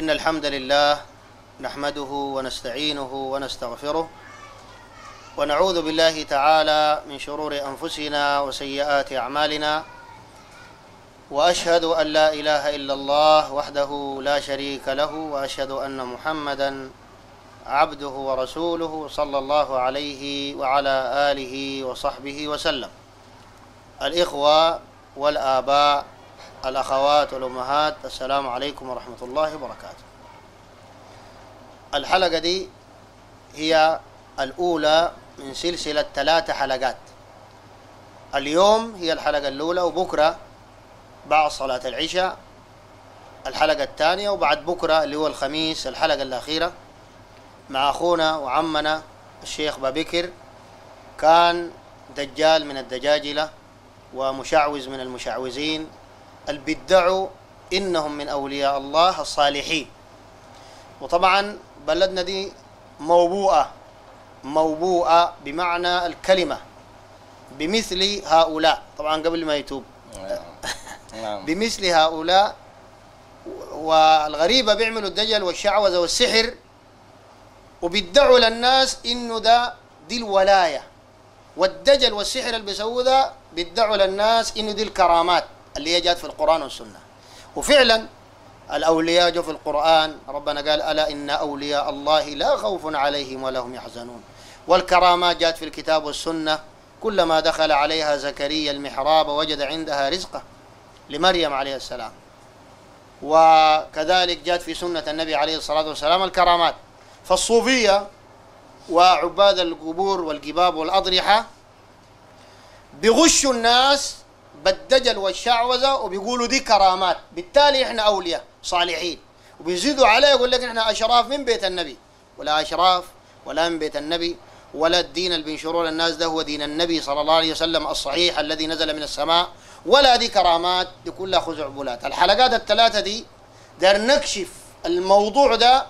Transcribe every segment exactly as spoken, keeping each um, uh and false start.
إن الحمد لله نحمده ونستعينه ونستغفره ونعوذ بالله تعالى من شرور أنفسنا وسيئات أعمالنا، وأشهد أن لا إله إلا الله وحده لا شريك له، وأشهد أن محمدا عبده ورسوله صلى الله عليه وعلى آله وصحبه وسلم. الإخوة والآباء، الأخوات والأمهات، السلام عليكم ورحمة الله وبركاته. الحلقة دي هي الأولى من سلسلة ثلاث حلقات. اليوم هي الحلقة الأولى، وبكرة بعد صلاة العشاء الحلقة الثانية، وبعد بكرة اللي هو الخميس الحلقة الأخيرة مع أخونا وعمنا الشيخ بابكر. كان دجال من الدجاجلة ومشعوذ من المشعوذين اللي بيدعوا إنهم من أولياء الله الصالحين. وطبعا بلدنا دي موبوءة موبوءة بمعنى الكلمة بمثل هؤلاء، طبعا قبل ما يتوب بمثل هؤلاء. والغريبة بيعملوا الدجل والشعوذة والسحر، وبيدعوا للناس إنه ده دي الولاية. والدجل والسحر اللي بيسووا ده بيدعوا للناس إنه دي الكرامات اللي هي جات في القرآن والسنة. وفعلا الأولياء جو في القرآن، ربنا قال ألا إن أولياء الله لا خوف عليهم ولا هم يحزنون. والكرامات جات في الكتاب والسنة، كلما دخل عليها زكريا المحراب وجد عندها رزقه لمريم عليه السلام. وكذلك جات في سنة النبي عليه الصلاة والسلام الكرامات. فالصوفية وعباد القبور والقباب والأضرحة بيغشوا الناس بالدجل والشعوذة وبيقولوا دي كرامات، بالتالي احنا أولياء صالحين، وبيزيدوا عليه يقول لك احنا أشراف من بيت النبي. ولا أشراف ولا من بيت النبي، ولا الدين اللي بينشروه للناس ده هو دين النبي صلى الله عليه وسلم الصحيح الذي نزل من السماء، ولا دي كرامات، دي كلها خزعبلات. الحلقات الثلاثة دي دار نكشف الموضوع ده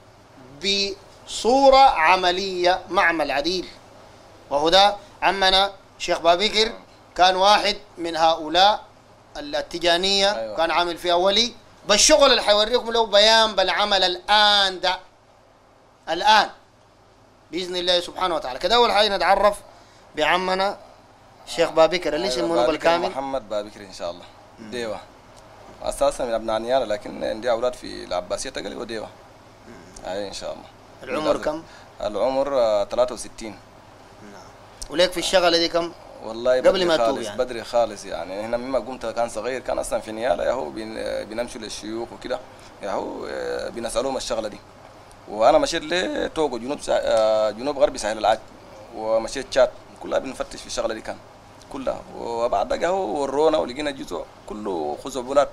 بصورة عملية معمل عديل، وهو ده عمنا شيخ بابكر كان واحد من هؤلاء التجانية. أيوة. كان عامل فيها ولي. بالشغل اللي حيوريكم له بيان بالعمل الآن ده الآن بإذن الله سبحانه وتعالى. كده أول حاجة نتعرف بعمنا شيخ بابكر اللي اسمه أيوة بالكامل محمد بابكر إن شاء الله. مم. ديوة أساسا من أبناء نيارة، لكن عندي أولاد في العباسية تقلي وديوة. أي إن شاء الله. العمر كم؟ العمر ثلاثة وستين. نعم. وليك في الشغلة دي كم؟ والله قبل ما توب يعني. بدري خالص يعني. هنا مما قمت كان صغير، كان اصلا في نياله ياهو بنمشي للشيوخ وكده ياهو بنسالهم الشغله دي. وانا مشيت لتوغو جنوب سا... جنوب غربي ساحل العاج، ومشيت تشاد، كلها بنفتش في الشغله دي كان كلها. وبعد ذاك هو ورونا ولقينا جزء كله خزعبلات،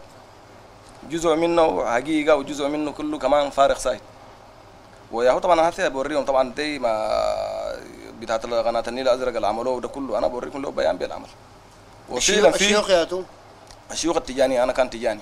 جزء منه حقيقه وجزء منه كله كمان فارغ سايد. وياهو طبعا انا هسه بوريهم طبعا دي ما بتاعت قناة النيل الازرق اللي عملوه ده كله، انا بوريكم له بيان بالعمل. وفعلا في الشيوخ يا تو الشيوخ التجاني، انا كان تجاني.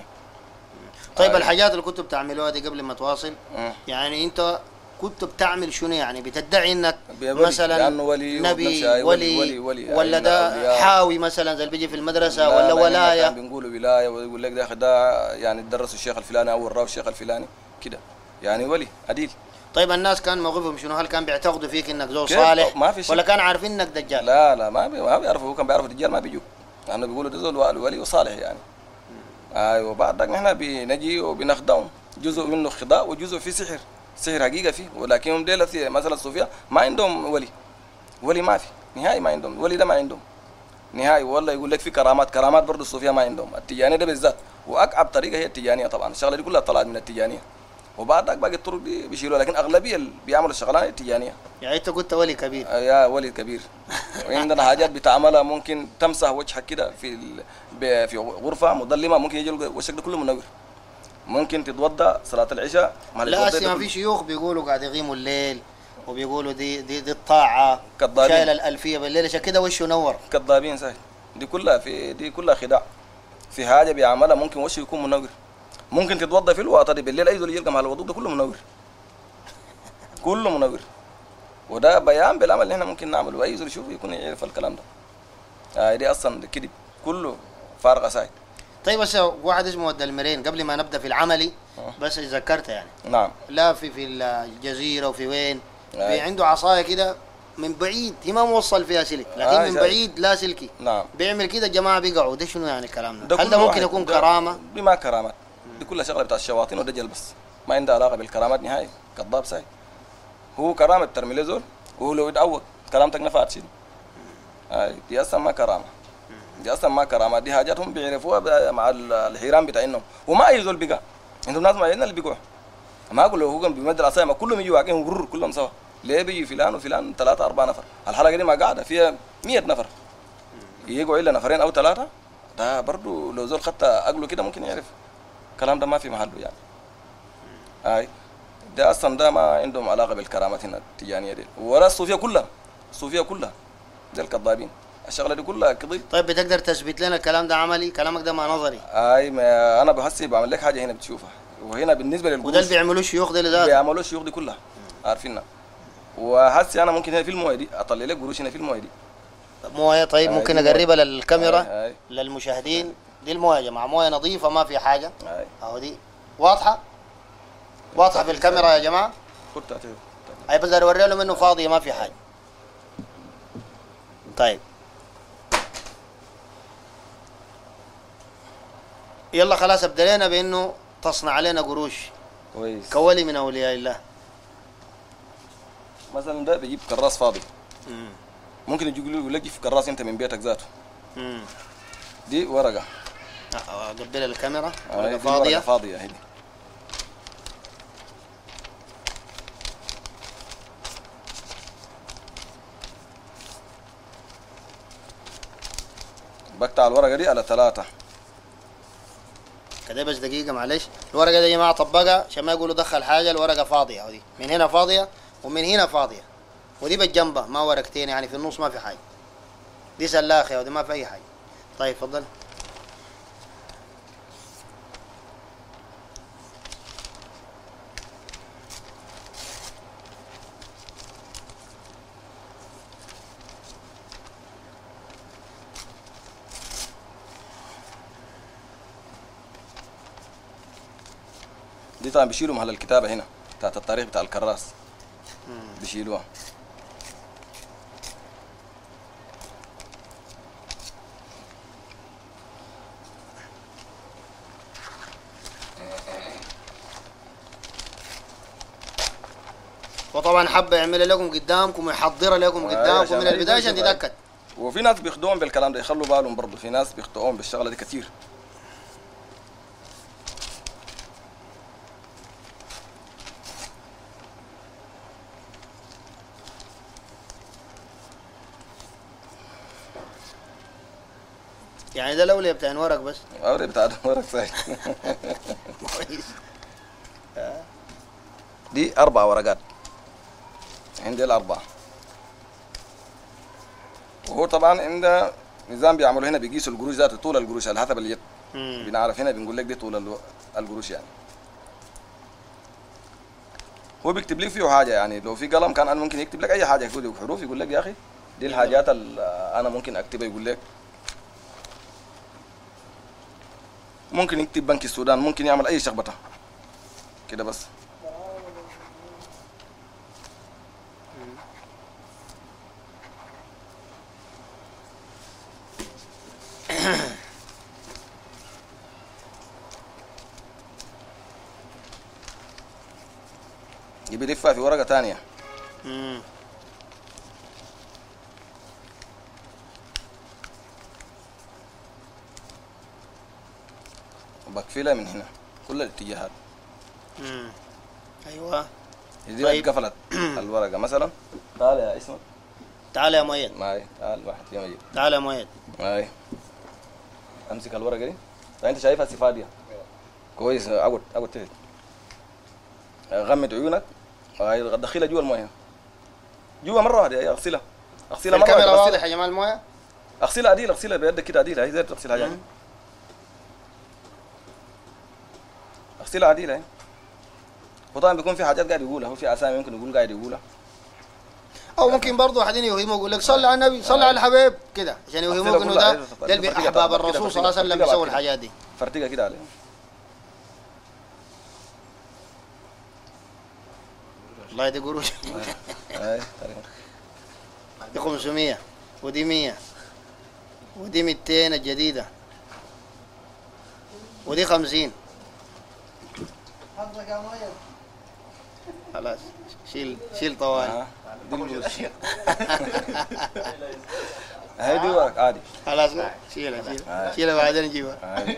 طيب آه. الحاجات اللي كنتوا بتعملوها دي قبل ما تواصل م. يعني انت كنت بتعمل شنو؟ يعني بتدعي انك مثلا ولي نبي ولي, ولي, ولي, ولي ولا ده حاوي مثلا زي اللي بيجي في المدرسه، لا ولا لا ولايه؟ كان بنقولوا ولايه، ويقول لك ده ده يعني درس الشيخ الفلاني او وراه الشيخ الفلاني كده، يعني ولي عديل. طيب الناس كان موقفهم شنو؟ هل كان بيعتقدوا فيك انك زول صالح ما في ولا كان عارفين انك دجال؟ لا لا ما بي ما بيعرفوا. هو كان بيعرفوا الدجال ما بيجوا، لانه بيقولوا ده زول ولي وصالح يعني. ايوه. وبعد ذاك نحن بنجي وبنخدعهم، جزء منه خداع وجزء فيه سحر، سحر حقيقه فيه. ولكن هم ديل مثلا الصوفيه ما عندهم ولي، ولي ما في نهائي، ما عندهم ولي، ده ما عندهم نهائي. والله يقول لك في كرامات، كرامات برضه الصوفيه ما عندهم. التجانيه ده بالذات، واكعب طريقه هي التجانيه طبعا. الشغله دي كلها طلعت من التجانيه، وبعد ذاك باقي الطرق دي بيشيلوها، لكن اغلبيه اللي بيعملوا الشغلانه التجانيه. يعني انت قلت ولي كبير. يا ولي كبير. وعندنا حاجات بتعملها ممكن تمسح وجهك كده في ال... في غرفه مظلمه، ممكن يجي وشك ده كله منور. ممكن تتوضا صلاه العشاء. لا أسي ما في شيوخ بيقولوا قاعد يقيموا الليل وبيقولوا دي دي, دي الطاعه كذابين، شايل الالفيه بالليل عشان كده وشه نور. كذابين صحيح. دي كلها في دي كلها خداع. في حاجه بيعملها ممكن وشه يكون منور. ممكن تتوضا في الوقت دي بالليل، اي زول يلقى مع الوضوء ده كله منور، كله منور. وده بيان بالعمل اللي احنا ممكن نعمله، واي زول يشوفه يكون يعرف الكلام ده. آه دي اصلا كذب كله فارغ سايد. طيب بس واحد اسمه ود المرين قبل ما نبدا في العملي بس ذكرته يعني نعم. لا في في الجزيره وفي وين في أي. عنده عصايه كده من بعيد هي ما موصل فيها سلك لكن آه من شايف. بعيد لا سلكي نعم. بيعمل كده الجماعه بيقعوا ده شنو يعني الكلام ده؟ هل كل ده ممكن واحد- يكون ده- كرامه؟ دي ما كرامات، دي كلها شغله بتاع الشياطين ودجل بس، ما عندها علاقه بالكرامات نهائي. كذاب ساي. هو كرامه ترمي له زول وهو لو يتعود كلامتك نفعت شيء. هاي دي اصلا ما كرامه، دي اصلا ما كرامه، دي حاجات هم بيعرفوها ب- مع ال- الحيران بتاعهم، وما اي زول بقى. انتم ناس ما اللي بيقعوا، ما اقول له هو بيمد العصايه ما كلهم يجوا واقعين برر كلهم سوا، ليه بيجي فلان وفلان ثلاثه اربعه نفر، الحلقه دي ما قاعده فيها مية نفر يجوا الا نفرين او ثلاثه، ده برضه لو زول خدت عقله كده ممكن يعرف الكلام ده ما في محله يعني. هاي ده اصلا ده ما عندهم علاقه بالكرامات هنا التجانيه دي، ولا الصوفيه كلها، الصوفيه كلها ده الكذابين، الشغله دي كلها كذب. طيب بتقدر تثبت لنا الكلام ده عملي؟ كلامك ده ما نظري. هاي ما انا بحسي بعمل لك حاجه هنا بتشوفها، وهنا بالنسبه وده للقروش اللي بيعملوه الشيوخ ده لذاته. بيعملوا الشيوخ دي كلها عارفينها، وحسي انا ممكن هنا في المويه دي اطلع لك قروش هنا في المويه دي. مويه طيب هاي ممكن دي موية. اقربها للكاميرا هاي هاي للمشاهدين. دي المويه يا جماعه، مويه نظيفه ما في حاجه هاي اهو. دي واضحه واضحه في الكاميرا يا جماعه. خد تعتبر. هاي بس اوري لهم انه فاضيه ما في حاجه. طيب يلا خلاص ابتدينا بانه تصنع علينا قروش كويس. كولي من اولياء الله. مثلا ده بيجيب كراس فاضي، امم ممكن يجي يقول لك في كراس انت من بيتك ذاته، امم دي ورقه اقبلها الكاميرا هاي ورقه دي فاضيه. ورقه فاضيه هي دي. بقطع الورقه دي على ثلاثه. كده بس دقيقه معلش. الورقه دي يا جماعه طبقها عشان ما يقولوا دخل حاجه. الورقه فاضيه ودي من هنا فاضيه ومن هنا فاضيه ودي بالجنبه ما ورقتين يعني في النص ما في حاجه. دي سلاخه ودي ما في اي حاجه. طيب اتفضل. دي طبعا بيشيلوا محل الكتابه هنا بتاعت التاريخ بتاع الكراس بيشيلوها. وطبعا حابه يعملها لكم قدامكم ويحضرها لكم أيوة، قدامكم عشان من البدايه عشان يشوفها. تتاكد. وفي ناس بيخدعون بالكلام ده، يخلوا بالهم برضه، في ناس بيخدعون بالشغله دي كتير. يعني ده الاولى بتاع ورق بس. اوري بتاع ورق ساي. كويس. دي اربع ورقات عندي الاربعه. وهو طبعا عند نظام بيعملوا هنا بيقيسوا القروش ذاته طول القروش على حسب اليد. مم. بنعرف هنا بنقول لك دي طول الو- القروش يعني. هو بيكتب لك فيه حاجه يعني، لو في قلم كان انا ممكن يكتب لك اي حاجه يكتب حروف يقول لك يا اخي دي الحاجات اللي انا ممكن اكتبها، يقول لك ممكن يكتب بنك السودان، ممكن يعمل اي شخبطه كده بس. يبي يلفها في ورقه ثانيه مم. وبقفلها من هنا كل الاتجاهات. مم. ايوه. دي طيب. اتقفلت الورقه مثلا. تعال يا اسمك. تعال يا مؤيد. معي تعال واحد يا مجيد. تعال يا مؤيد. معي امسك الورقه دي. فانت شايفها سفاديه كويس. اقعد اقعد تحت، غمض عيونك، هاي دخلها جوا المويه، جوا مره واحده. هي اغسلها اغسلها مره الكاميرا واحده. واضحه اغسلها يا جماعه المويه. اغسلها عديل، اغسلها بيدك كده عديل، هي زي تغسل حاجات. مم. اغسلها عديل اهي. وطبعا بيكون في حاجات قاعد يقولها، هو في اسامي ممكن يقول قاعد يقولها. او ممكن برضه واحدين يوهموا يقول لك صلي على النبي، صلي على الحبيب كده عشان يوهموك انه ده ده احباب الرسول صلى الله عليه وسلم بيسووا الحاجات دي. فرتقه كده عليه. والله دي قروش. اي دي خمسمية ودي مية ودي ميتين الجديدة ودي خمسين. خلاص شيل شيل طوال. آه. دي القروش. هاي دي ورق عادي. خلاص شيلها شيلها شيلها بعدين نجيبها.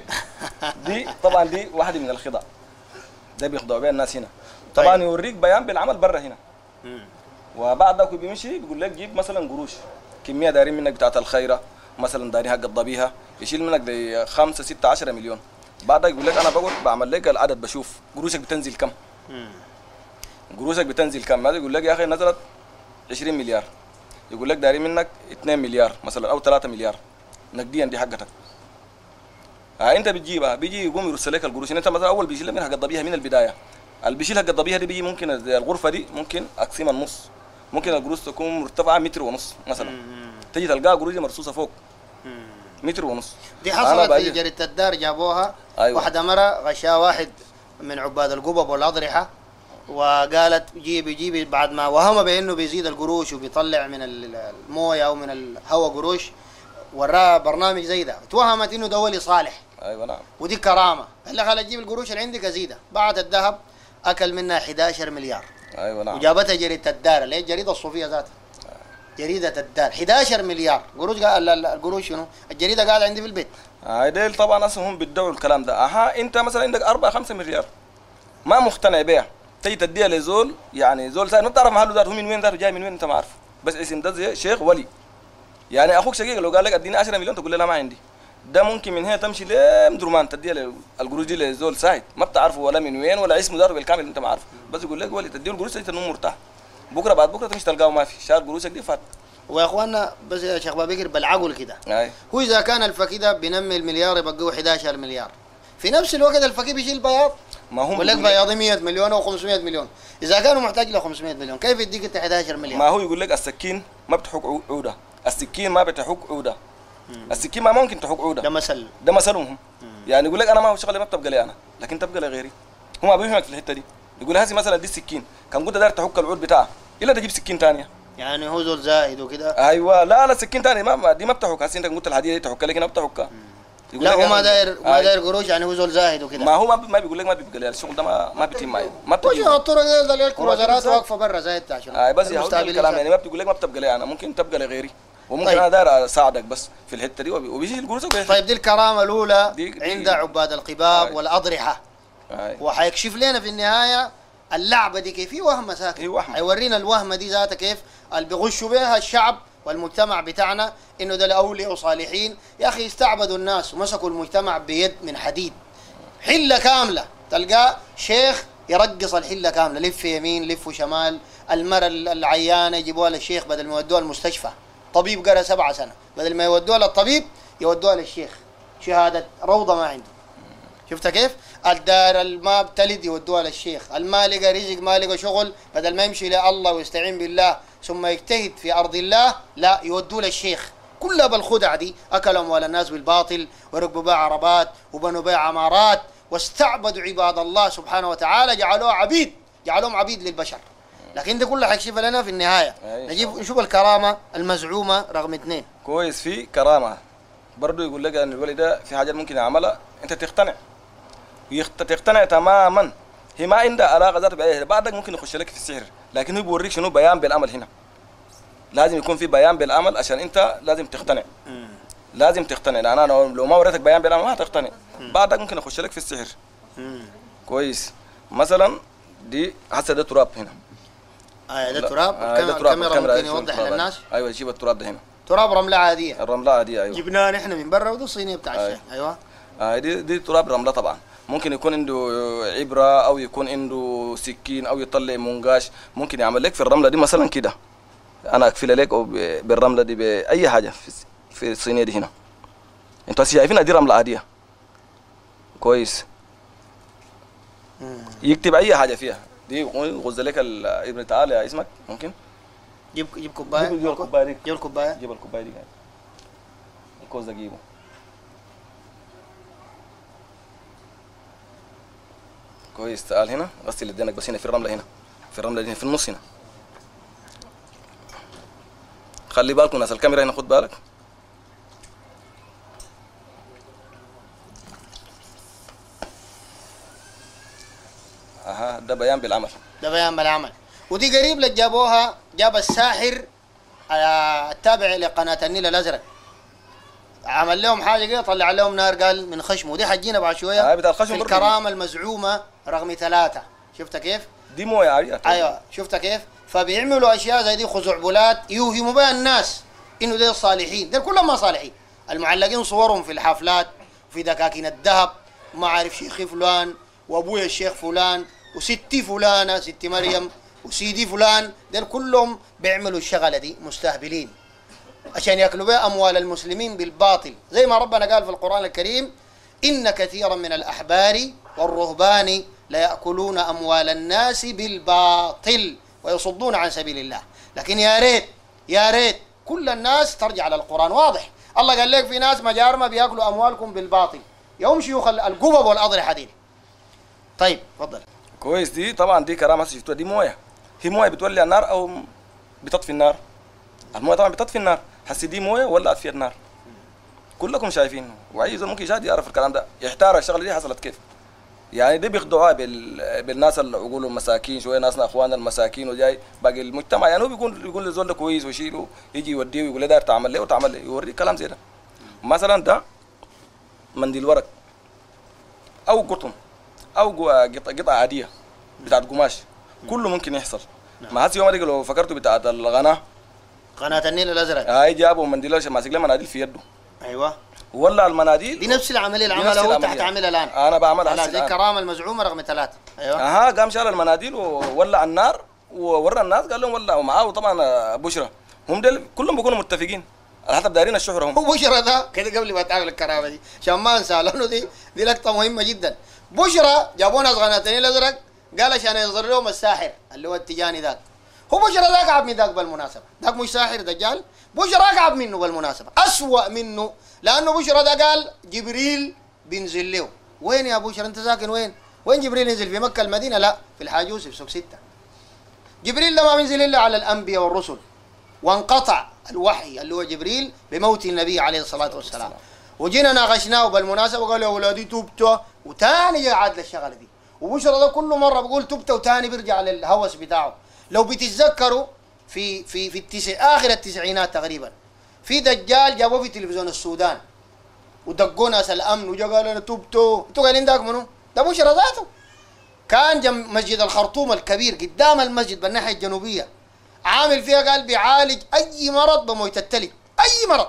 دي طبعا دي واحدة من الخدع. ده بيخدعوا بيها الناس هنا. طبعا يوريك بيان بالعمل برا هنا. وبعد ذاك بيمشي بيقول لك جيب مثلا قروش كميه دارين منك بتاعت الخيره مثلا دارين حق الضبيها يشيل منك دي خمسة ستة عشرة مليون. بعد ذاك يقول لك انا بقعد بعمل لك العدد بشوف قروشك بتنزل كم. قروشك بتنزل كم. هذا يقول لك يا اخي نزلت عشرين مليار. يقول لك دارين منك اثنين مليار مثلا او ثلاثة مليار نقديا دي حقتك. ها انت بتجيبها بيجي يقوم يرسل لك القروش. انت مثلا اول بيشيل من حق الضبيها من البدايه. اللي بيشيل حق الضبيها دي بيجي ممكن الغرفه دي ممكن اقسمها النص. ممكن القروش تكون مرتفعه متر ونص مثلا. تجي تلقاها قروش مرصوصه فوق متر ونص. دي حصلت في جريدة الدار جابوها. أيوة. واحدة مرة غشاها واحد من عباد القبب والأضرحة وقالت جيبي جيبي بعد ما وهم بأنه بيزيد القروش وبيطلع من المويه أو من الهواء قروش وراها برنامج زي ده. توهمت إنه ده ولي صالح. أيوة نعم. ودي كرامة. قال لها خلي تجيب القروش اللي عندك أزيدها. بعد الذهب أكل منها إحدى عشر مليار. ايوه نعم. وجابتها جريده الدار اللي هي الجريده الصوفيه ذاتها. جريده الدار إحدى عشر مليار قروش. قال القروش شنو؟ الجريده قاعده عندي في البيت. هاي ديل طبعا اصلا هم بيدعوا الكلام ده. اها انت مثلا عندك أربعة خمسة مليار ما مقتنع بيها تيجي تديها لزول يعني زول سائل ما بتعرف محله ذاته هو من وين ذاته جاي من وين انت ما عارفه بس اسم ده زي شيخ ولي. يعني اخوك شقيق لو قال لك اديني عشرة مليون تقول له لا ما عندي. ده ممكن من هنا تمشي لمدرمان تديها القروش دي لزول سايد ما بتعرفه ولا من وين ولا اسمه ذاته بالكامل انت ما عارفه بس يقول لك ولي تديه القروش انت تنوم مرتاح. بكره بعد بكره تمشي تلقاه ما في شال قروشك دي فات. ويا اخواننا بس يا شيخ بابكر بالعقل كده. هو اذا كان الفكي ده بينمي المليار يبقوا إحدى عشر مليار في نفس الوقت الفكي بيشيل بياض ما هم ولا بياض مية مليون او خمسمية مليون. اذا كانوا محتاج ل خمسمية مليون كيف يديك انت إحدى عشر مليار؟ ما هو يقول لك السكين ما بتحك عوده. السكين ما بتحك عوده. السكين ما ممكن تحك عوده. ده مثل ده مثلهم هم. يعني يقول لك انا ما هو شغلي ما بتبقى لي انا لكن تبقى لغيري. هم ما بيفهمك في الحته دي. يقول هذه مثلا دي السكين كان قلت داير تحك العود بتاعها الا تجيب سكين ثانيه. يعني هو زول زاهد وكده. ايوه لا لا سكين ثاني ما دي ما بتحك. هسه انت قلت الحديده دي تحك لكن ما بتحكها. لا هو ما داير ما داير قروش يعني هو زول زاهد وكده. ما هو ما, ما بيقول لك ما بيبقى لي الشغل ده ما ما بيتم معي ما بتجي. وش الطرق دي اللي الكروزرات واقفه برا زايد عشان اي بس هو الكلام يعني ما بتقول لك ما بتبقى لي انا ممكن تبقى لغيري وممكن طيب. انا داير اساعدك بس في الحته دي وبيجي القروش. طيب دي الكرامه الاولى دي دي عند عباد القباب والاضرحه. وحيكشف لنا في النهايه اللعبه دي كيف. في وهمه ساكن اي وهم حيورينا الوهمه دي ذاتها كيف اللي بيغشوا بها الشعب والمجتمع بتاعنا انه ده الاولياء وصالحين. يا اخي استعبدوا الناس ومسكوا المجتمع بيد من حديد. حله كامله تلقاه شيخ يرقص الحله كامله لف يمين لف شمال. المرة العيانه يجيبوها للشيخ بدل ما يودوها المستشفى. طبيب قرا سبعة سنة بدل ما يودوها للطبيب يودوها للشيخ شهاده روضه ما عنده. شفت كيف؟ الدار الما بتلد يودوها للشيخ. الما لقى رزق ما لقى شغل بدل ما يمشي لله ويستعين بالله ثم يجتهد في ارض الله لا يودوه للشيخ. كلها بالخدع دي. اكلوا اموال الناس بالباطل وركبوا بها عربات وبنوا بها عمارات واستعبدوا عباد الله سبحانه وتعالى جعلوها عبيد جعلوهم عبيد للبشر. لكن ده كله حيكشف لنا في النهايه. نجيب نشوف الكرامه المزعومه رقم اثنين. كويس في كرامه برضه يقول لك ان الولد ده في حاجات ممكن يعملها انت تقتنع تقتنع تماما. هي ما عندها علاقه ذات باي. بعدك ممكن يخش لك في السحر لكن هو بيوريك شنو بيان بالعمل. هنا لازم يكون في بيان بالعمل عشان انت لازم تقتنع. لازم تقتنع لان انا لو ما وريتك بيان بالعمل ما هتقتنع. بعدك ممكن يخش لك في السحر. كويس مثلا دي هسه ده تراب هنا. اه ده تراب. آه الكاميرا ممكن يوضح للناس. ايوه جيب التراب ده هنا. تراب رمله عاديه. الرمله عاديه ايوه. جبناه نحن من برا وده الصينيه بتاع الشاي. ايوه آه دي دي تراب رمله طبعا. ممكن يكون عنده عبره او يكون عنده سكين او يطلع منقاش. ممكن يعمل لك في الرمله دي مثلا كده. انا اكفل لك بالرمله دي باي حاجه في في الصينيه دي هنا. انتوا شايفينها دي رمله عاديه. كويس. يكتب اي حاجه فيها دي يغز لك ابن تعالى يا اسمك ممكن جيب جيب كوبايه، جيب الكوبايه دي، جيب الكوبايه، جيب الكوبايه دي الكوز ده جيبه. كويس. تعال هنا غسل يدينك بس هنا في الرمله، هنا في الرمله هنا في النص هنا. خلي بالكم ناس الكاميرا هنا، خد بالك. اها ده بيان بالعمل، ده بيان بالعمل. ودي قريب لك جابوها، جاب الساحر التابع لقناه النيل الازرق، عمل لهم حاجه كده، طلع لهم نار قال من خشمه. ودي حجينا بعد شويه آه بتاع الخشم في الكرامه المزعومه رقم ثلاثه. شفت كيف؟ دي مويه عاديه. ايوه شفت كيف؟ فبيعملوا اشياء زي دي، خزعبلات يوهموا بها الناس انه دي الصالحين، دي كلهم ما صالحين. المعلقين صورهم في الحفلات وفي دكاكين الذهب، وما عارف شيخي فلان وابويا الشيخ فلان وستي فلانه ستي مريم وسيدي فلان، دول كلهم بيعملوا الشغله دي مستهبلين عشان ياكلوا بها اموال المسلمين بالباطل. زي ما ربنا قال في القران الكريم: ان كثيرا من الاحبار والرهبان ليأكلون اموال الناس بالباطل ويصدون عن سبيل الله. لكن يا ريت يا ريت كل الناس ترجع للقران. واضح الله قال لك في ناس مجارمه بياكلوا اموالكم بالباطل، يوم شيوخ القبب والاضرحه دي. طيب تفضل. كويس. دي طبعا دي كرامه شفتوها، دي مويه، هي مويه بتولي النار او بتطفي النار. المويه طبعا بتطفي النار، هسي دي مويه ولعت في النار، كلكم شايفين. واي زول ممكن يشاهد يعرف الكلام ده، يحتار الشغله دي حصلت كيف. يعني دي بيخدعوها بال... بالناس اللي عقولهم مساكين شويه، ناسنا اخواننا المساكين وجاي باقي المجتمع. يعني هو بيقول يقول للزول ده كويس ويشيله، يجي يوديه ويقول له داير تعمل ليه وتعمل ليه، يوريه كلام زي ده. مثلا ده منديل ورق او قطن او قطعه عاديه بتاعت قماش، كله ممكن يحصل. ما هسه يوم دي لو فكرتوا بتاعت الغناه، قناه النيل الازرق، هاي جابوا منديل ماسك له مناديل في يده. ايوه ولا المناديل دي نفس العمليه اللي عملها هو تحت عاملها الان. انا بعملها هسه زي الكرامه المزعومه رقم ثلاثه. ايوه اها قام شال المناديل وولع النار وورى الناس، قال لهم ولعوا معاه. وطبعا بشرى هم دول كلهم بيكونوا متفقين حتى دايرين الشهره هم. هو بشرى ده كده قبل ما تعمل الكرامه دي عشان ما انسى، لانه دي دي لقطه مهمه جدا. بشرى جابوا ناس قناه النيل الازرق قال عشان يظهر لهم الساحر اللي هو التجاني ذاك. هو بشرى ذاك عب من ذاك بالمناسبه، ذاك مش ساحر دجال، بشرى عب منه بالمناسبه، اسوأ منه. لانه بشرى ده قال جبريل بينزل له. وين يا بشرى انت ساكن وين؟ وين جبريل ينزل؟ في مكه المدينه؟ لا، في الحاجوس في سوق سته. جبريل ده ما بينزل الا على الانبياء والرسل، وانقطع الوحي اللي هو جبريل بموت النبي عليه الصلاه والسلام. وجينا ناقشناه بالمناسبه وقال يا اولادي تبت، وتاني جاي عاد للشغله دي. وبشرى ده كل مره بقول تبت وتاني بيرجع للهوس بتاعه. لو بتتذكروا في في في التسع اخر التسعينات تقريبا، في دجال جابوه في تلفزيون السودان ودقوا ناس الامن وجا قالوا انا تبتوا. انتوا قايلين ذاك منو؟ ده بشرى ذاته. كان جنب مسجد الخرطوم الكبير قدام المسجد بالناحيه الجنوبيه، عامل فيها قال بيعالج اي مرض بمويه التلج، اي مرض،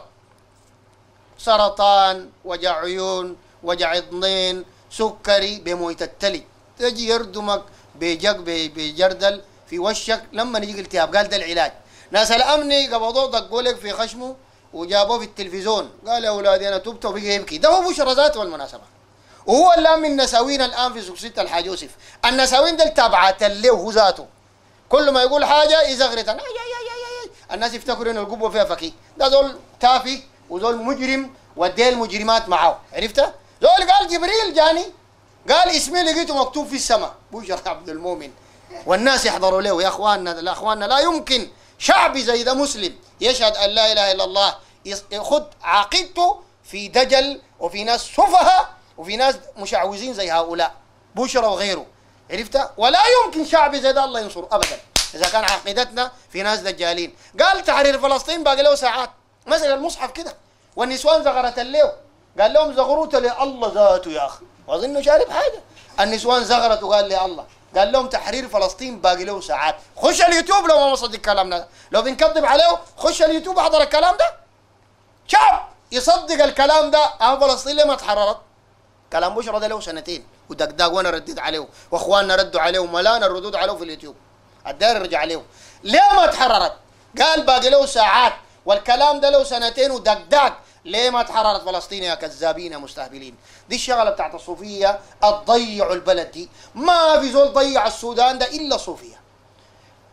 سرطان، وجع عيون، وجع اذنين، سكري، بمويه التلج. تجي يردمك بجق بجردل في وشك لما يجي التهاب، قال ده العلاج. ناس الامن قبضوه دقوا لك في خشمه وجابوه في التلفزيون قال يا اولادي انا تبت وبقي يبكي. ده هو بشرى ذاته بالمناسبه. وهو اللي من النساوين الان في سوق ستة الحاج يوسف. النساوين دول تابعات له هو ذاته، كل ما يقول حاجه يزغرت الناس يفتكروا انه القبه فيها فكي. ده زول تافه وزول مجرم وديل مجرمات معه، عرفته؟ زول قال جبريل جاني، قال اسمي لقيته مكتوب في السماء بشرى عبد المؤمن، والناس يحضروا له. يا اخواننا لا اخواننا لا يمكن شعبي زي ده مسلم يشهد ان لا اله الا الله ياخذ عقيدته في دجل وفي ناس سفهاء وفي ناس مشعوذين زي هؤلاء بشرى وغيره، عرفت؟ ولا يمكن شعبي زي ده الله ينصره ابدا اذا كان عقيدتنا في ناس دجالين. قال تحرير فلسطين باقي له ساعات، مثلا المصحف كده والنسوان زغرت له، قال لهم زغروت لله ذاته يا اخي، واظنه شارب حاجه. النسوان زغرت وقال لي الله، قال لهم تحرير فلسطين باقي له ساعات. خش اليوتيوب لو ما مصدق كلامنا، لو بنكذب عليه خش اليوتيوب احضر الكلام ده. شعب يصدق الكلام ده. اه فلسطين ليه ما تحررت؟ كلام بشرى ده له سنتين ودقداق وانا رديت عليه واخواننا ردوا عليه وملانا الردود عليه في اليوتيوب. الداير رجع عليه. ليه ما تحررت؟ قال باقي له ساعات، والكلام ده له سنتين ودقداق. ليه ما تحررت فلسطين يا كذابين يا مستهبلين؟ دي الشغله بتاعت الصوفيه، تضيعوا البلد دي. ما في زول ضيع السودان ده الا الصوفيه.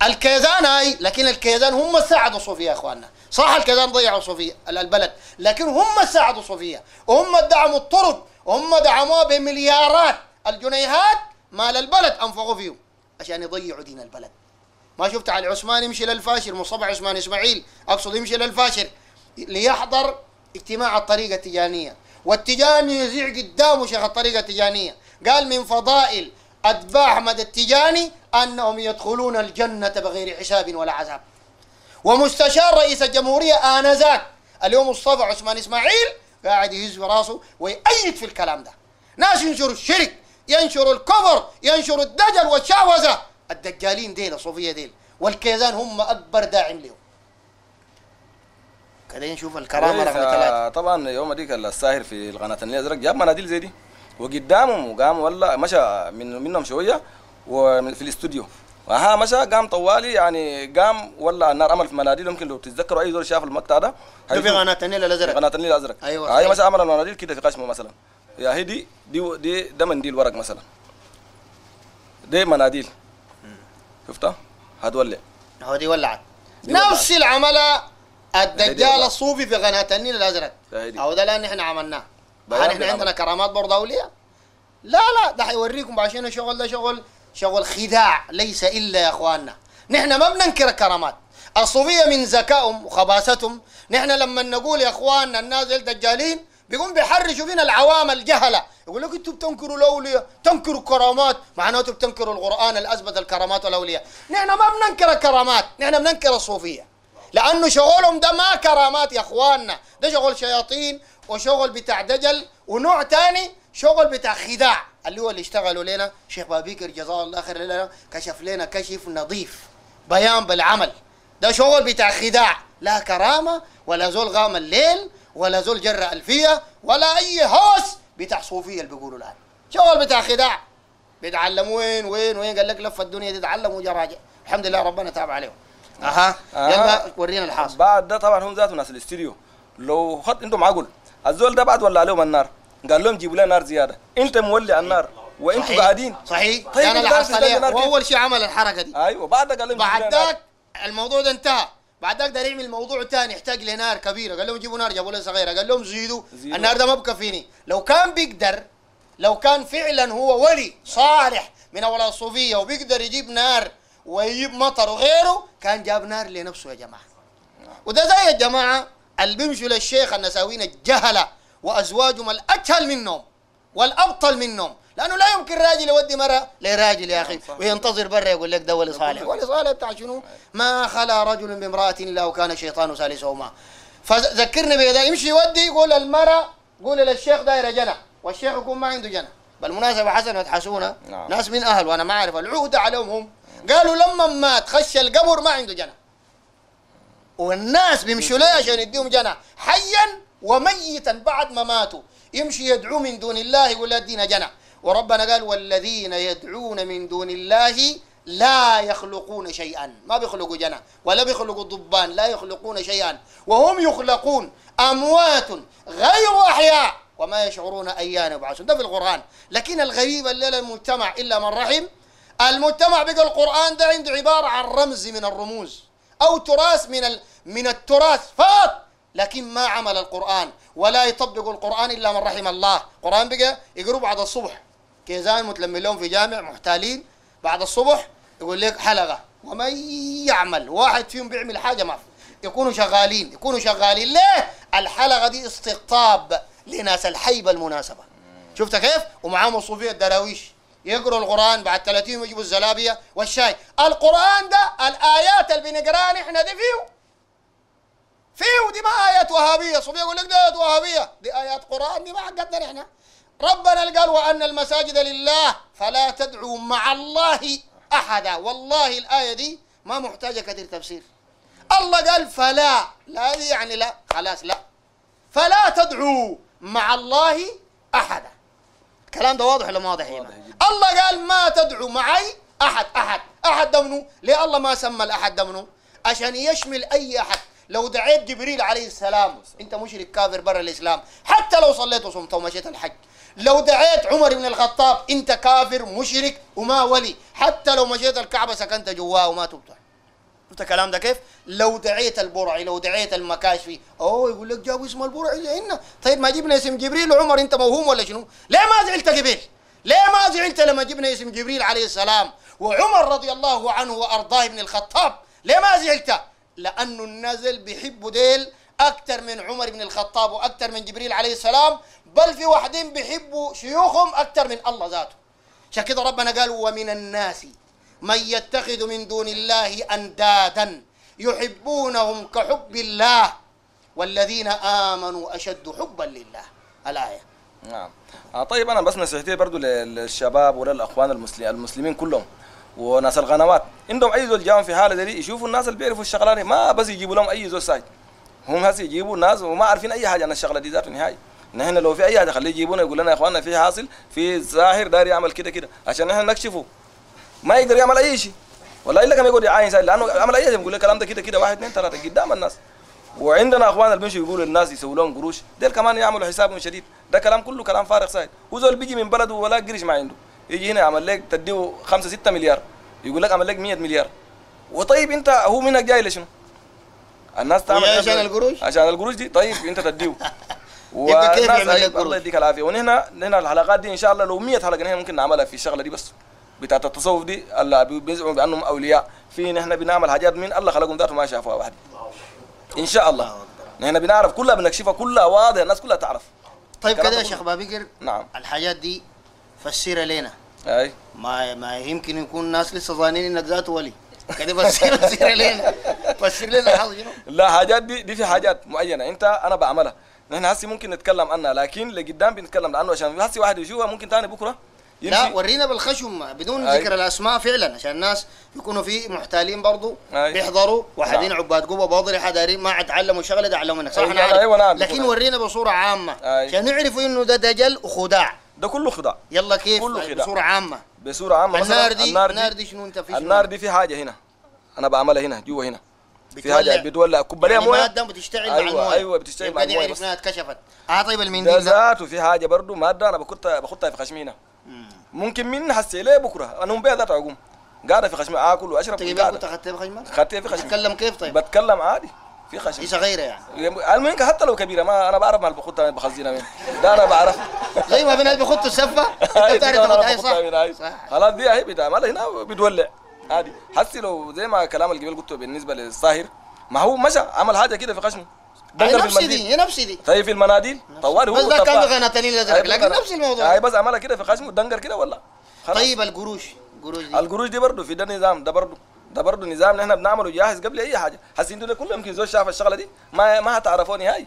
الكيزان هاي، لكن الكيزان هم ساعدوا الصوفيه يا اخواننا. صح الكيزان ضيعوا الصوفيه البلد، لكن هم ساعدوا الصوفيه وهم دعموا الطرق وهم دعموها بمليارات الجنيهات مال البلد انفقوا فيه عشان يضيعوا دين البلد. ما شفت علي عثمان يمشي للفاشر، مصطفى عثمان اسماعيل اقصد يمشي للفاشر ليحضر اجتماع الطريقه التجانيه، والتجاني يزيع قدامه شيخ الطريقه التجانيه قال من فضائل اتباع احمد التجاني انهم يدخلون الجنه بغير حساب ولا عذاب. ومستشار رئيس الجمهوريه انذاك اليوم مصطفى عثمان اسماعيل قاعد يهز في راسه ويأيد في الكلام ده. ناس ينشروا الشرك، ينشروا الكفر، ينشروا الدجل والشعوذه. الدجالين ديل الصوفيه ديل والكيزان هم اكبر داعم لهم. كده نشوف الكرامه رقم ثلاثه. طبعا يوم ديك الساهر في القناه النيل الازرق جاب مناديل زي دي وقدامهم وقام ولا مشى من منهم شويه وفي الاستوديو وها مشى قام طوالي يعني قام ولا النار عمل في مناديل. يمكن لو تتذكروا اي زول شاف المقطع ده في قناه النيل الازرق. قناه النيل الازرق ايوه هاي مشى عمل المناديل كده في قشمه مثلا. يا هي دي دي دي ده منديل ورق مثلا، دي مناديل شفتها هتولع هو دي ولعت. نفس العمله الدجال الصوفي في قناه النيل الازرق او ده لان احنا عملناه. هل احنا عندنا كرامات برضه اولياء؟ لا لا ده حيوريكم عشان الشغل ده شغل شغل خداع ليس الا يا اخواننا. نحن ما بننكر الكرامات الصوفيه من ذكائهم وخباستهم. نحن لما نقول يا اخواننا الناس الدجالين بيقوم بيحرشوا فينا العوام الجهله، يقول لك انتوا بتنكروا الاولياء، تنكروا الكرامات، معناته بتنكروا القران اللي اثبت الكرامات والاولياء. نحن ما بننكر الكرامات، نحن بننكر الصوفيه لانه شغلهم ده ما كرامات يا اخواننا، ده شغل شياطين وشغل بتاع دجل ونوع ثاني شغل بتاع خداع اللي هو اللي اشتغلوا لنا شيخ بابيكر جزاه الله خير لنا كشف لنا كشف نظيف بيان بالعمل. ده شغل بتاع خداع، لا كرامه ولا زول غام الليل ولا زول جرى الفيه ولا اي هوس بتاع صوفيه اللي بيقولوا الان. شغل بتاع خداع بيتعلموا وين وين وين قال لك لف الدنيا دي تتعلموا وجراجع. الحمد لله ربنا تاب عليهم. اها آه. يلا ورينا الحاصل. بعد ده طبعا هم ذاتهم ناس الاستديو لو خد انتم معقول الزول ده بعد ولا عليهم النار قال لهم جيبوا لنا نار زياده، انت مولي النار وانتم قاعدين. صحيح طيب انا اللي حصل ايه واول شيء عمل الحركه دي. ايوه بعد قال لهم بعد ذاك الموضوع ده انتهى. بعد ذاك دار يعمل موضوع ثاني يحتاج لنار كبيره، قال لهم جيبوا نار، جابوا له صغيره، قال لهم زيدوا النار ده ما بكفيني. لو كان بيقدر لو كان فعلا هو ولي صالح من اولاد الصوفيه وبيقدر يجيب نار ويجيب مطر وغيره كان جاب نار لنفسه يا جماعه. وده زي الجماعه اللي بيمشوا للشيخ النساوين الجهله وازواجهم الاجهل منهم والابطل منهم، لانه لا يمكن راجل يودي مره لراجل يا اخي وينتظر برا يقول لك ده ولي صالح. ولي صالح بتاع شنو؟ ما خلا رجل بامراه الا وكان الشيطان ثالثهما. فذكرني بهذا يمشي يودي يقول المراه قول للشيخ دايره جنى والشيخ يكون ما عنده جنى. بالمناسبه حسن يتحسونا ناس من اهل وانا ما اعرف العهده عليهم هم قالوا لما مات خش القبر ما عنده جنى والناس بيمشوا له عشان يديهم جنى حيا وميتا بعد ما ماتوا يمشي يدعو من دون الله يقول لا ادينا جنى. وربنا قال والذين يدعون من دون الله لا يخلقون شيئا، ما بيخلقوا جنى ولا بيخلقوا ضبان، لا يخلقون شيئا وهم يخلقون اموات غير احياء وما يشعرون ايان يبعثون. ده في القران. لكن الغريب الليله المجتمع الا من رحم المجتمع بقى القران ده عنده عباره عن رمز من الرموز او تراث من ال... من التراث فقط، لكن ما عمل القرآن ولا يطبق القرآن إلا من رحم الله. القرآن بقى يقروا بعد الصبح كيزان متلمين لهم في جامع محتالين بعد الصبح يقول لك حلقة ومن يعمل واحد فيهم بيعمل حاجة ما في يكونوا شغالين يكونوا شغالين ليه؟ الحلقة دي استقطاب لناس الحي بالمناسبة. شفت كيف؟ ومعاهم الصوفية الدراويش يقروا القرآن بعد ثلاثين ويجيبوا الزلابية والشاي. القرآن ده الآيات اللي بنقراها نحن دي فيه فيه دي ما آيات وهابية. صوفية يقول لك دي آيات وهابية، دي آيات قرآن دي ما حقتنا نحن. ربنا قال وأن المساجد لله فلا تدعوا مع الله أحدا. والله الآية دي ما محتاجة كثير تفسير. الله قال فلا، لا دي يعني لا خلاص لا، فلا تدعوا مع الله أحدا. الكلام ده واضح ولا ما واضح؟ الله قال ما تدعوا معي أحد. أحد أحد ده منو؟ ليه الله ما سمى الأحد ده منو؟ عشان يشمل أي أحد. لو دعيت جبريل عليه السلام انت مشرك كافر برا الاسلام، حتى لو صليت وصمت ومشيت الحج. لو دعيت عمر بن الخطاب انت كافر مشرك وما ولي، حتى لو مشيت الكعبه سكنت جواه وما تبتح. شفت الكلام ده كيف؟ لو دعيت البرعي، لو دعيت المكاشفي، اوه يقول لك جابوا اسم البرعي زينا. طيب ما جبنا اسم جبريل وعمر، انت موهوم ولا شنو؟ ليه ما زعلت قبل؟ ليه ما زعلت لما جبنا اسم جبريل عليه السلام وعمر رضي الله عنه وارضاه ابن الخطاب؟ ليه ما زعلت؟ لانه النزل بيحبوا ديل اكثر من عمر بن الخطاب واكثر من جبريل عليه السلام، بل في واحدين بيحبوا شيوخهم اكثر من الله ذاته. عشان كده ربنا قال ومن الناس من يتخذ من دون الله اندادا يحبونهم كحب الله والذين امنوا اشد حبا لله. الايه. نعم. آه طيب انا بس نصيحتي برضو للشباب وللاخوان المسلمين المسلمين كلهم وناس القنوات، عندهم اي زول جاهم في حاله زي دي يشوفوا الناس اللي بيعرفوا الشغلانه، ما بس يجيبوا لهم اي زول سايد، هم هسه يجيبوا الناس وما عارفين اي حاجه عن الشغله دي ذاته نهائي. نحن لو في اي حاجه خليه يجيبونا يقول لنا يا اخواننا في حاصل في ساحر داير يعمل كده كده عشان نحن نكشفه. ما يقدر يعمل اي شيء والله الا كما يقعد يعاين سايد، لانه عمل اي شيء بيقول لك الكلام ده كده كده واحد اثنين ثلاثه قدام الناس. وعندنا اخوان اللي بيمشوا يقولوا للناس يسووا لهم قروش، ديل كمان يعملوا حسابهم شديد، ده كلام كله كلام فارغ سايد. وزول بيجي من بلده ولا قرش ما عنده يجي هنا يعمل لك تديه خمسة ستة مليار يقول لك عمل لك مية مليار. وطيب انت هو منك جاي لشنو؟ الناس تعمل عشان القروش؟ عشان القروش دي. طيب انت تديه يبقى كيف يعمل لك الله يديك العافيه. ونحن نحن الحلقات دي ان شاء الله لو مية حلقه نحن ممكن نعملها في الشغله دي بس بتاعت التصوف دي اللي بيزعموا بانهم اولياء، في نحن بنعمل حاجات من الله خلقهم ذاته ما شافوها واحد ان شاء الله. نحن بنعرف كلها بنكشفها كلها واضح الناس كلها تعرف. طيب كده يا شيخ بابكر. نعم. الحاجات دي فسرها لنا. اي ما ما يمكن يكون الناس لسه ظانين انك ذاته ولي كده. فسر فسر لنا فسر لنا حاجه شنو؟ لا حاجات دي دي في حاجات معينه انت انا بعملها، نحن هسي ممكن نتكلم عنها لكن لقدام بنتكلم عنه عشان هسي واحد يشوفها ممكن ثاني بكره يمشي. لا ورينا بالخشم بدون أي. ذكر الاسماء فعلا عشان الناس يكونوا في محتالين برضو أي. بيحضروا واحدين نعم. عباد قوه باضري دارين ما اتعلموا شغله ده علموا منك صح. أي. انا عارف. أيوة نعم. لكن ورينا بصوره عامه أي. عشان نعرفوا انه ده دجل وخداع. ده كله خداع. يلا كيف كله خداع. بصوره عامه. بصوره عامه النار دي النار النار دي شنو انت في النار دي في حاجه هنا انا بعملها هنا جوا هنا في حاجه بتولع بتولع كوبايه يعني مويه ماده بتشتغل مع أيوة المويه. ايوه بتشتغل مع يبقى دي المويه بس. عرفناها اتكشفت. اه طيب ده المنديل ده ذاته في حاجه برضه ماده انا بخطها بخطها في خشمي هنا ممكن من حسي ليه بكره انا بيها ذاته اقوم قاعده في خشمي اكل واشرب تجيبها كنت اخذتها بخشمك؟ خدتها في خشمي. تتكلم كيف طيب؟ بتكلم عادي في خشمي. هي صغيره يعني المهم حتى لو كبيره ما انا بعرف ما بخطها بخزنها وين ده انا بعرف زي ما في ناس بيخطوا السفه انت بتعرف تاخدها صح؟ خلاص دي اهي بتعملها هنا بتولع عادي. حسي لو زي ما كلام اللي قبل قلته بالنسبه للصاهر ما هو مشى عمل حاجه كده في خشمه هي نفس دي هي نفس دي طيب في المناديل طوالي هو بس ده كان بغنى تانيين الازرق لكن نفس الموضوع. هاي بس عملها كده في خشمه دنقر كده ولا خلاص. طيب القروش القروش دي القروش دي برضه في ده نظام ده برضه ده برضه نظام نحن بنعمله جاهز قبل اي حاجه. حسي انتوا كله يمكن زول شاف الشغله دي ما ما هتعرفوني هاي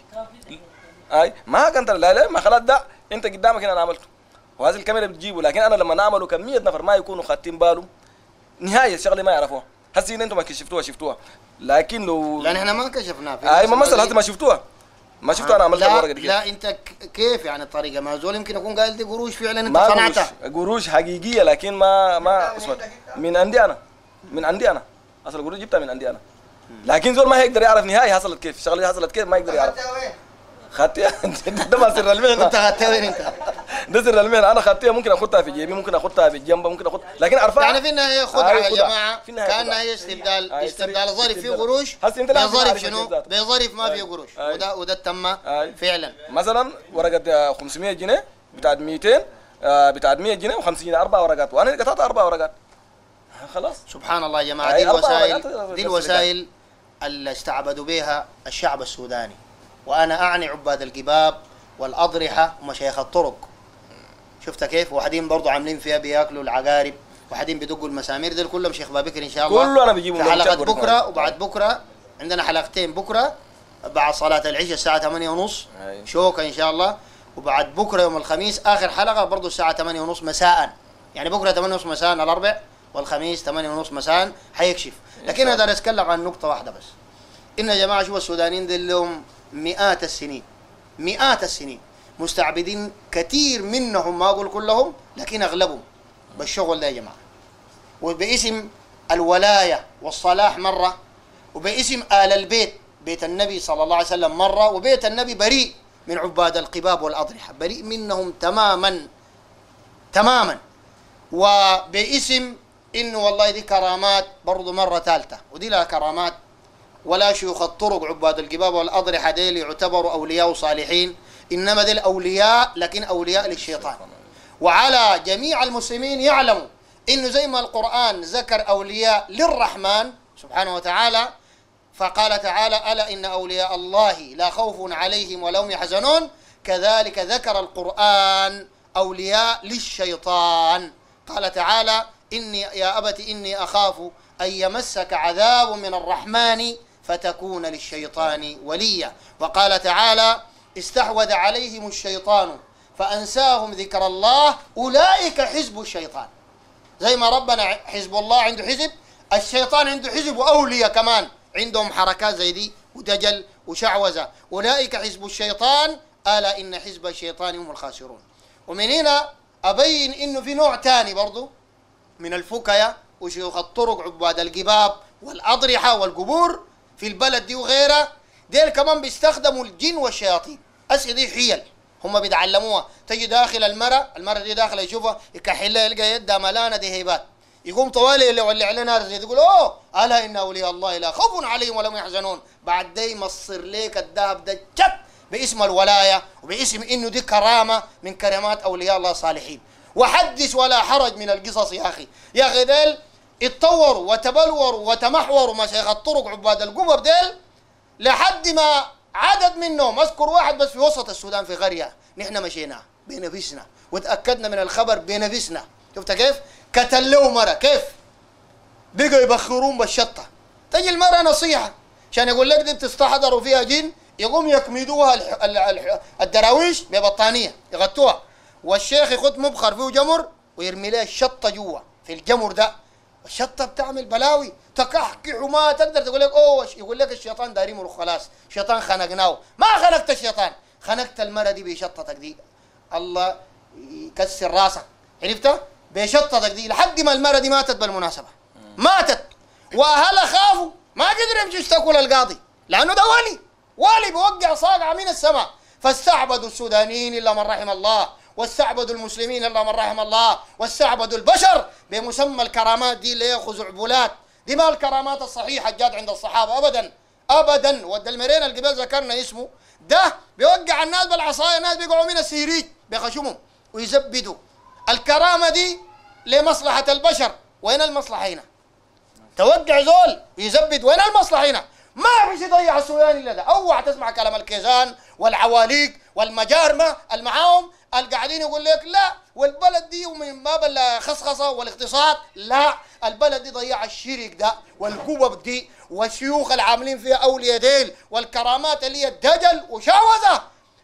هاي ما كنت لا لا ما خلاص ده انت قدامك هنا انا عملته وهذه الكاميرا بتجيبه. لكن انا لما نعمله كمية نفر ما يكونوا خاتين باله نهايه الشغله ما يعرفوها. هسي انتم ما كشفتوها شفتوها لكن لو لا نحن ما كشفناها اي ما مثلا هسي ما شفتوها ما شفتوا انا عملت الورقه دي كده. لا انت ك- كيف يعني الطريقه ما زول يمكن يكون قال دي قروش فعلا انت ما صنعتها. قروش قروش حقيقيه لكن ما ما اسمه من عندي انا من عندي انا اصل القروش جبتها من عندي انا. لكن زول ما هيقدر يعرف نهايه حصلت كيف الشغله دي حصلت كيف ما يقدر يعرف. خدتها ده ما سر المهنه. انت خدتها وين انت؟ ده سر المهنه. انا خدتها ممكن اخدها في جيبي ممكن اخدها في الجنب ممكن اخد لكن عارفها يعني في النهايه خدعه آه يا خدعة. جماعه في النهاية كانها خدعة. هي استبدال آه استبدال ظرف فيه استبدال. قروش هسي انت لازم بظرف تعرف شنو؟ الجنزات. بظرف ما فيه آه. قروش آه. وده وده تم آه. فعلا. مثلا ورقه خمسمية جنيه بتاعت مئتين آه بتاعت مية جنيه و50 جنيه اربع ورقات وانا قطعت اربع ورقات خلاص. سبحان الله يا جماعه آه. دي أربع الوسائل ورقات دي الوسائل اللي استعبدوا بها الشعب السوداني. وانا اعني عباد القباب والاضرحه ومشايخ الطرق. شفت كيف؟ واحدين برضو عاملين فيها بياكلوا العقارب وحدين بيدقوا المسامير دول كلهم شيخ بابكر ان شاء الله. كله انا بجيبهم في حلقه من بكره وبعد بكره عندنا حلقتين بكره بعد صلاه العشاء الساعه ثمانية ونص أي. شوكه ان شاء الله. وبعد بكره يوم الخميس اخر حلقه برضو الساعه ثمانية ونص مساء. يعني بكره ثمانية ونص مساء الاربع والخميس ثمانية ونص مساء حيكشف. لكن انا اتكلم عن نقطه واحده بس. ان يا جماعه شوفوا السودانيين دول لهم مئات السنين مئات السنين مستعبدين كثير منهم ما اقول كلهم لكن اغلبهم بالشغل ده يا جماعه. وباسم الولايه والصلاح مره وباسم آل البيت بيت النبي صلى الله عليه وسلم مره وبيت النبي بريء من عباد القباب والاضرحه بريء منهم تماما تماما. وباسم إنه والله دي كرامات برضو مرة ثالثة، ودي لها كرامات. ولا شيوخ الطرق عباد القباب والأضرحة ديل يعتبروا أولياء وصالحين، إنما ديل أولياء لكن أولياء للشيطان. وعلى جميع المسلمين يعلموا إنه زي ما القرآن ذكر أولياء للرحمن سبحانه وتعالى، فقال تعالى: ألا إن أولياء الله لا خوف عليهم ولا هم يحزنون، كذلك ذكر القرآن أولياء للشيطان. قال تعالى: إني يا أبت إني أخاف أن يمسك عذاب من الرحمن فتكون للشيطان وليا. وقال تعالى: استحوذ عليهم الشيطان فأنساهم ذكر الله أولئك حزب الشيطان. زي ما ربنا حزب الله عنده حزب، الشيطان عنده حزب وأولياء كمان عندهم حركات زي دي ودجل وشعوذة. أولئك حزب الشيطان ألا إن حزب الشيطان هم الخاسرون. ومن هنا أبين إنه في نوع تاني برضو من الفكية وشيوخ الطرق عباد القباب والأضرحة والقبور في البلد دي وغيرها، ديل كمان بيستخدموا الجن والشياطين. أسئلة دي حيل هم بيتعلموها. تجي داخل المرة، المرة دي داخل يشوفها يكحلها يلقى يدها ملانة دي هيبات، يقوم طوالي اللي يولع عليه نار زي يقول: أوه ألا إن أولياء الله لا خوف عليهم ولا هم يحزنون. بعد ده يمصر ليك الذهب ده جد باسم الولاية وباسم إنه دي كرامة من كرامات أولياء الله الصالحين. وحدث ولا حرج من القصص يا أخي. يا أخي ديل اتطوروا وتبلوروا وتمحوروا مشايخ الطرق عباد القبب ديل لحد ما عدد منهم، أذكر واحد بس في وسط السودان في قرية نحن مشينا بنفسنا وتأكدنا من الخبر بنفسنا. شفت كيف؟ قتل له مرة، كيف؟ بقوا يبخرون بالشطة. تجي المرة نصيحة عشان يقول لك دي بتستحضروا فيها جن، يقوم يكمدوها الدراويش ببطانية يغطوها، والشيخ يخد مبخر فيه جمر ويرمي له الشطة جوا في الجمر ده. الشطة بتعمل بلاوي تكحكح وما تقدر تقول لك اوه، يقول لك الشيطان داري مرخ خلاص، شيطان خنقناه. ما خنقت الشيطان، خنقت المرة دي بشطتك دي، الله يكسر راسك، عرفتها؟ بشطتك دي لحد ما المرة دي ماتت. بالمناسبة ماتت، واهلها خافوا ما قدروا يمشوا يشتكوا للقاضي لانه ده ولي ولي بيوقع صاقعة من السماء. فاستعبدوا السودانيين الا من رحم الله، واستعبدوا المسلمين الا من رحم الله، واستعبدوا البشر بمسمى الكرامات دي اللي هي خزعبلات. دي ما الكرامات الصحيحه جات عند الصحابه ابدا ابدا. والدلمرين اللي قبل ذكرنا اسمه ده بيوقع الناس بالعصايه، الناس بيقعوا من السيريج بيخشمهم ويزبدوا. الكرامه دي لمصلحه البشر، وين المصلحه هنا؟ توقع زول يزبد، وين المصلحه هنا؟ ما فيش يضيع السوداني الا ده. اوعى تسمع كلام الكيزان والعواليق والمجارمه المعاهم القاعدين يقول لك لا والبلد دي ومن باب الخصخصه والاقتصاد. لا، البلد دي ضيع الشرك ده والقبب دي والشيوخ العاملين فيها اولياء ديل والكرامات اللي هي الدجل وشعوذه،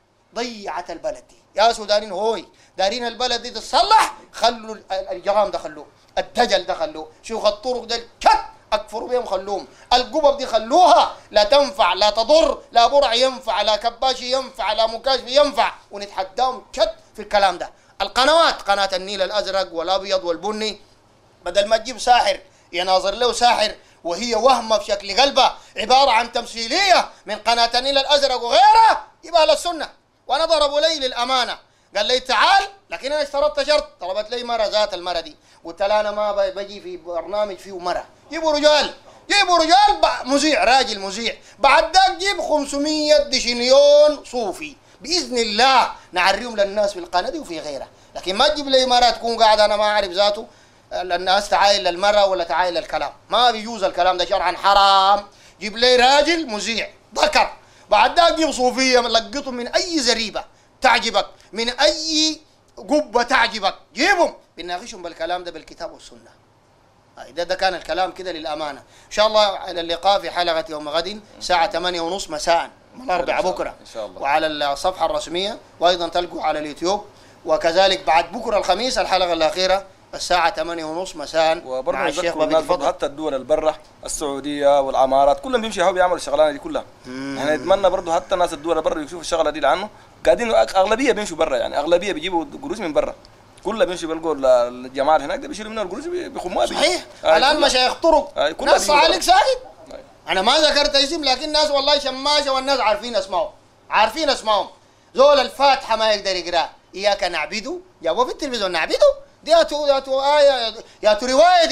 ضيعت البلد دي. يا سودانيين هوي دارين البلد دي تتصلح، خلوا الجرام ده خلوه، الدجل ده خلوه، شيوخ الطرق ده كت اكفروا بهم خلوهم، القبب دي خلوها لا تنفع لا تضر، لا برع ينفع لا كباشي ينفع لا مكاشفي ينفع، ونتحداهم كت في الكلام ده. القنوات، قناة النيل الازرق والابيض والبني، بدل ما تجيب ساحر يناظر له ساحر وهي وهمه في شكل قلبه عباره عن تمثيليه من قناة النيل الازرق وغيرها، يبقى للسنه. وانا ضربوا لي للامانه، قال لي تعال، لكن انا اشترطت شرط، طلبت لي مره ذات المره دي، قلت لها انا ما بجي في برنامج فيه مره، جيبوا رجال، جيبوا رجال مذيع، راجل مذيع، بعد ذاك جيب خمسمية دشنيون صوفي باذن الله نعريهم للناس في القناه دي وفي غيرها. لكن ما تجيب لي مره تكون قاعد انا ما اعرف ذاته الناس تعايل للمره ولا تعايل للكلام، ما بيجوز الكلام ده شرعا حرام. جيب لي راجل مذيع ذكر، بعد ذاك جيب صوفيه لقطهم من اي زريبه تعجبك، من اي قبه تعجبك، جيبهم بنناقشهم بالكلام ده بالكتاب والسنه. ده ده كان الكلام كده للامانه. ان شاء الله على اللقاء في حلقه يوم غد الساعه ثمانية ونص مساء من الاربعاء بكره ان شاء الله، وعلى الصفحه الرسميه، وايضا تلقوا على اليوتيوب، وكذلك بعد بكره الخميس الحلقه الاخيره الساعه ثمانية ونص مساء مع الشيخ الناس برضه. حتى الدول البرة السعوديه والامارات كلهم بيمشي هو بيعملوا الشغلانه دي كلها. يعني نتمنى برضه حتى الناس الدول البرة يشوفوا الشغله دي، لانه قاعدين اغلبيه بيمشوا برا، يعني اغلبيه بيجيبوا قروش من برا، كلها بيمشي بيلقوا الجماعه هناك ده بيشيلوا منها القروش بيخموها. صحيح. الان مشايخ طرق آه ناس صالح ساكت. انا ما ذكرت اسم، لكن ناس والله شماشه والناس عارفين اسمائهم، عارفين اسمائهم. زول الفاتحه ما يقدر يقرا، اياك نعبده جابوه في التلفزيون، نعبده دي يا تو يا تو آية يا تو روايه دي،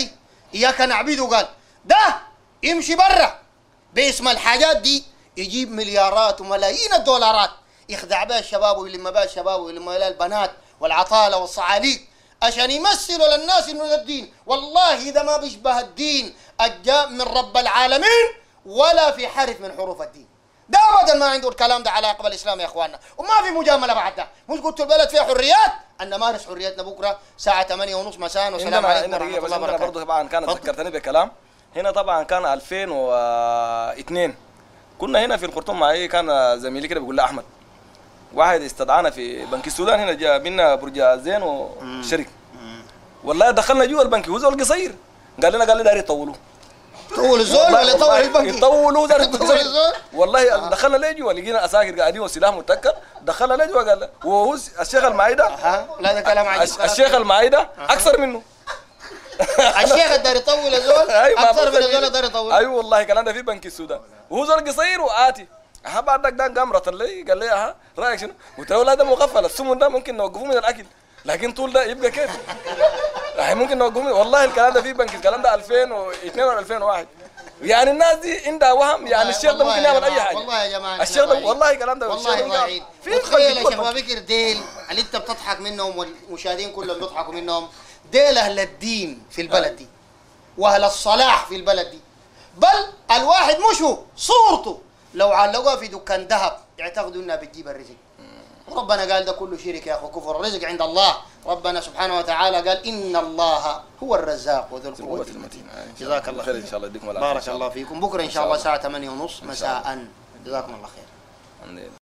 إياك نعبده قال ده يمشي برا باسم الحاجات دي يجيب مليارات وملايين الدولارات يخدع بها الشباب ويلم بها الشباب ويلم بها البنات والعطالة والصعاليق عشان يمثلوا للناس انه ده الدين. والله ده ما بيشبه الدين الجاء من رب العالمين ولا في حرف من حروف الدين. ده ابدا ما عنده الكلام ده علاقه بالاسلام يا اخواننا، وما في مجامله بعد ده. مش قلت البلد فيها حريات، ان نمارس حريتنا بكره الساعه ثمانية ونص مساء. والسلام عليكم ورحمه الله وبركاته. برضه طبعا كانت ذكرتني بكلام هنا، طبعا كان ألفين واثنين كنا هنا في الخرطوم معي، كان زميلي كده بيقول لي احمد واحد استدعانا في بنك السودان هنا، جاء بينا برج زين وشركه. والله دخلنا جوا البنك، هو زول قصير قال لنا قال لي داري يطولوه. طول الزول ولا يطول البنك؟ يطولوا داري يطول الزول. والله آه. دخلنا ليه جوا لقينا اساكر قاعدين والسلاح متكر، دخلنا ليه جوا قال وهو الشيخ المعي ده اها لا ده كلام عجيب. الشيخ المعي ده اكثر منه. الشيخ داري يطول الزول اكثر من الزول داري يطول. ايوه والله الكلام ده في بنك السودان، وهو زول قصير وآتي. ها بعدك ده قام رطل لي قال لي ها رايك شنو؟ قلت له لا ده مغفل، السمن ده ممكن نوقفوه من الاكل، لكن طول ده يبقى كيف؟ ممكن نوقفوه. والله الكلام ده في بنك، الكلام ده ألفين واثنين ولا ألفين وواحد. يعني الناس دي عندها وهم، يعني الشيخ ده ممكن يعمل اي حاجه. والله يا جماعه الشيخ ده والله الكلام ده والله ضايعين. تخيل يا شيخ بكر ديل اللي انت بتضحك منهم والمشاهدين كلهم بيضحكوا منهم، ديل اهل الدين في البلد دي واهل الصلاح في البلد دي. بل الواحد مش هو صورته لو علقوها في دكان ذهب يعتقدوا انها بتجيب الرزق. ربنا قال ده كله شرك يا اخو، كفر. الرزق عند الله. ربنا سبحانه وتعالى قال ان الله هو الرزاق وذو القوة المتين. جزاك الله خير. ان شاء الله يديكم بارك الله فيكم. بكره ان شاء الله الساعه ثمانية ونص مساء. جزاكم الله خير.